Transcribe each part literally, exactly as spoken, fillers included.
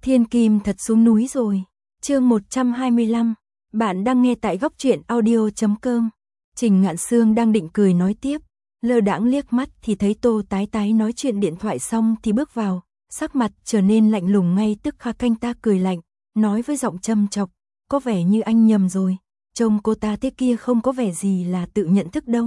Thiên Kim thật xuống núi rồi. Chương một trăm hai mươi lăm. Bạn đang nghe tại góc truyện audio chấm com. Trình Ngạn Sương đang định cười nói tiếp, lơ đãng liếc mắt thì thấy Tô Tái Tái nói chuyện điện thoại xong thì bước vào, sắc mặt trở nên lạnh lùng ngay tức khắc. Canh ta cười lạnh, nói với giọng châm chọc, có vẻ như anh nhầm rồi, trông cô ta thế kia không có vẻ gì là tự nhận thức đâu.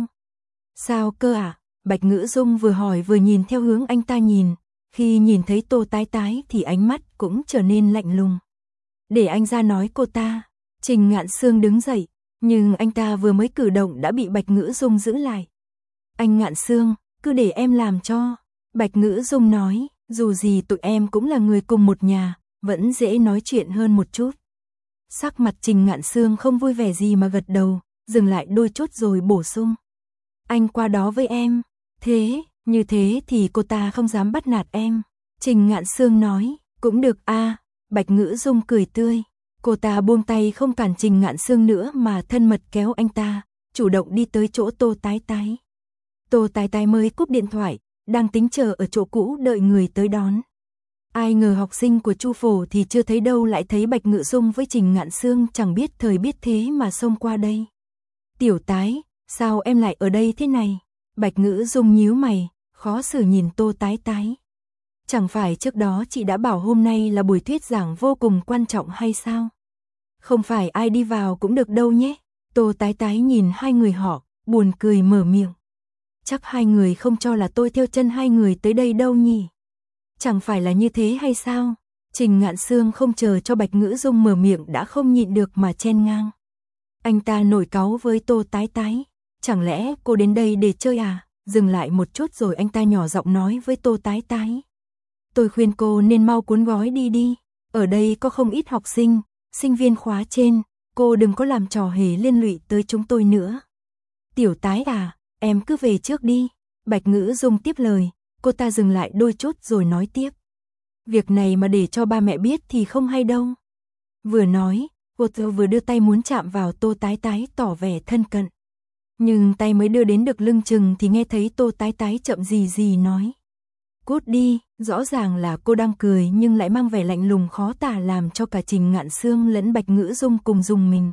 Sao cơ à? Bạch Ngữ Dung vừa hỏi vừa nhìn theo hướng anh ta nhìn, khi nhìn thấy Tô Tái Tái thì ánh mắt cũng trở nên lạnh lùng. Để anh ra nói cô ta. Trình Ngạn Sương đứng dậy, nhưng anh ta vừa mới cử động đã bị Bạch Ngữ Dung giữ lại. Anh Ngạn Sương, cứ để em làm cho. Bạch Ngữ Dung nói, dù gì tụi em cũng là người cùng một nhà, vẫn dễ nói chuyện hơn một chút. Sắc mặt Trình Ngạn Sương không vui vẻ gì mà gật đầu, dừng lại đôi chút rồi bổ sung. Anh qua đó với em. Thế, như thế thì cô ta không dám bắt nạt em. Trình Ngạn Sương nói, cũng được a. Bạch Ngữ Dung cười tươi. Cô ta buông tay không cản Trình Ngạn Sương nữa mà thân mật kéo anh ta, chủ động đi tới chỗ Tô Tái Tái. Tô Tái Tái mới cúp điện thoại, đang tính chờ ở chỗ cũ đợi người tới đón. Ai ngờ học sinh của Chu Phổ thì chưa thấy đâu lại thấy Bạch Ngữ Dung với Trình Ngạn Sương chẳng biết thời biết thế mà xông qua đây. Tiểu Tái, sao em lại ở đây thế này? Bạch Ngữ Dung nhíu mày, khó xử nhìn Tô Tái Tái. Chẳng phải trước đó chị đã bảo hôm nay là buổi thuyết giảng vô cùng quan trọng hay sao? Không phải ai đi vào cũng được đâu nhé. Tô Tái Tái nhìn hai người họ, buồn cười mở miệng. Chắc hai người không cho là tôi theo chân hai người tới đây đâu nhỉ? Chẳng phải là như thế hay sao? Trình Ngạn Sương không chờ cho Bạch Ngữ Dung mở miệng đã không nhịn được mà chen ngang. Anh ta nổi cáu với Tô Tái Tái. Chẳng lẽ cô đến đây để chơi à? Dừng lại một chút rồi anh ta nhỏ giọng nói với Tô Tái Tái. Tôi khuyên cô nên mau cuốn gói đi đi. Ở đây có không ít học sinh, sinh viên khóa trên, cô đừng có làm trò hề liên lụy tới chúng tôi nữa. Tiểu Tái à, em cứ về trước đi. Bạch Ngữ Dung tiếp lời, cô ta dừng lại đôi chút rồi nói tiếp. Việc này mà để cho ba mẹ biết thì không hay đâu. Vừa nói, cô ta vừa đưa tay muốn chạm vào Tô Tái Tái tỏ vẻ thân cận. Nhưng tay mới đưa đến được lưng chừng thì nghe thấy Tô Tái Tái chậm gì gì nói. Cút đi, rõ ràng là cô đang cười nhưng lại mang vẻ lạnh lùng khó tả làm cho cả Trình Ngạn Sương lẫn Bạch Ngữ Dung cùng dùng mình.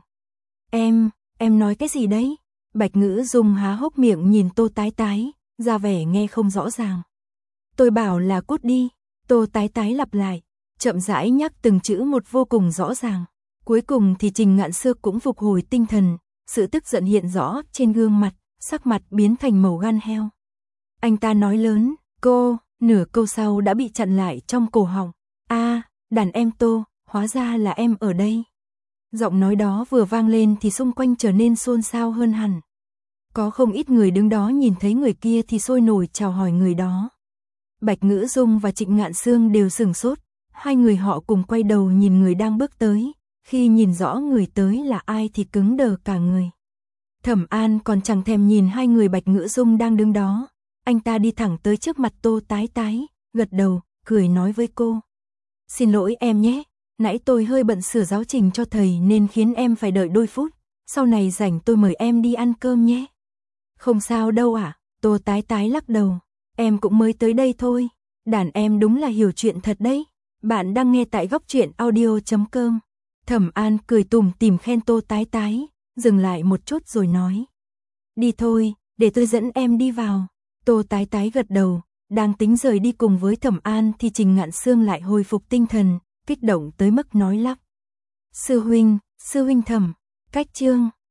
Em, em nói cái gì đấy? Bạch Ngữ Dung há hốc miệng nhìn Tô Tái Tái, ra vẻ nghe không rõ ràng. Tôi bảo là cút đi. Tô Tái Tái lặp lại, chậm rãi nhắc từng chữ một vô cùng rõ ràng. Cuối cùng thì Trình Ngạn Sương cũng phục hồi tinh thần, sự tức giận hiện rõ trên gương mặt, sắc mặt biến thành màu gan heo. Anh ta nói lớn, cô, nửa câu sau đã bị chặn lại trong cổ họng. A, à, đàn em Tô, hóa ra là em ở đây. Giọng nói đó vừa vang lên thì xung quanh trở nên xôn xao hơn hẳn. Có không ít người đứng đó nhìn thấy người kia thì sôi nổi chào hỏi người đó. Bạch Ngữ Dung và Trịnh Ngạn Sương đều sửng sốt, hai người họ cùng quay đầu nhìn người đang bước tới, khi nhìn rõ người tới là ai thì cứng đờ cả người. Thẩm An còn chẳng thèm nhìn hai người Bạch Ngữ Dung đang đứng đó, anh ta đi thẳng tới trước mặt Tô Tái Tái, gật đầu, cười nói với cô. Xin lỗi em nhé, nãy tôi hơi bận sửa giáo trình cho thầy nên khiến em phải đợi đôi phút, sau này rảnh tôi mời em đi ăn cơm nhé. Không sao đâu ạ, à? Tô Tái Tái lắc đầu. Em cũng mới tới đây thôi, đàn em đúng là hiểu chuyện thật đấy. Bạn đang nghe tại góc truyện audio chấm com. Thẩm An cười tủm tỉm khen Tô Tái Tái, dừng lại một chút rồi nói. Đi thôi, để tôi dẫn em đi vào. Tô Tái Tái gật đầu, đang tính rời đi cùng với Thẩm An thì Trình Ngạn Sương lại hồi phục tinh thần, kích động tới mức nói lắp. Sư huynh, sư huynh Thẩm, cách chương.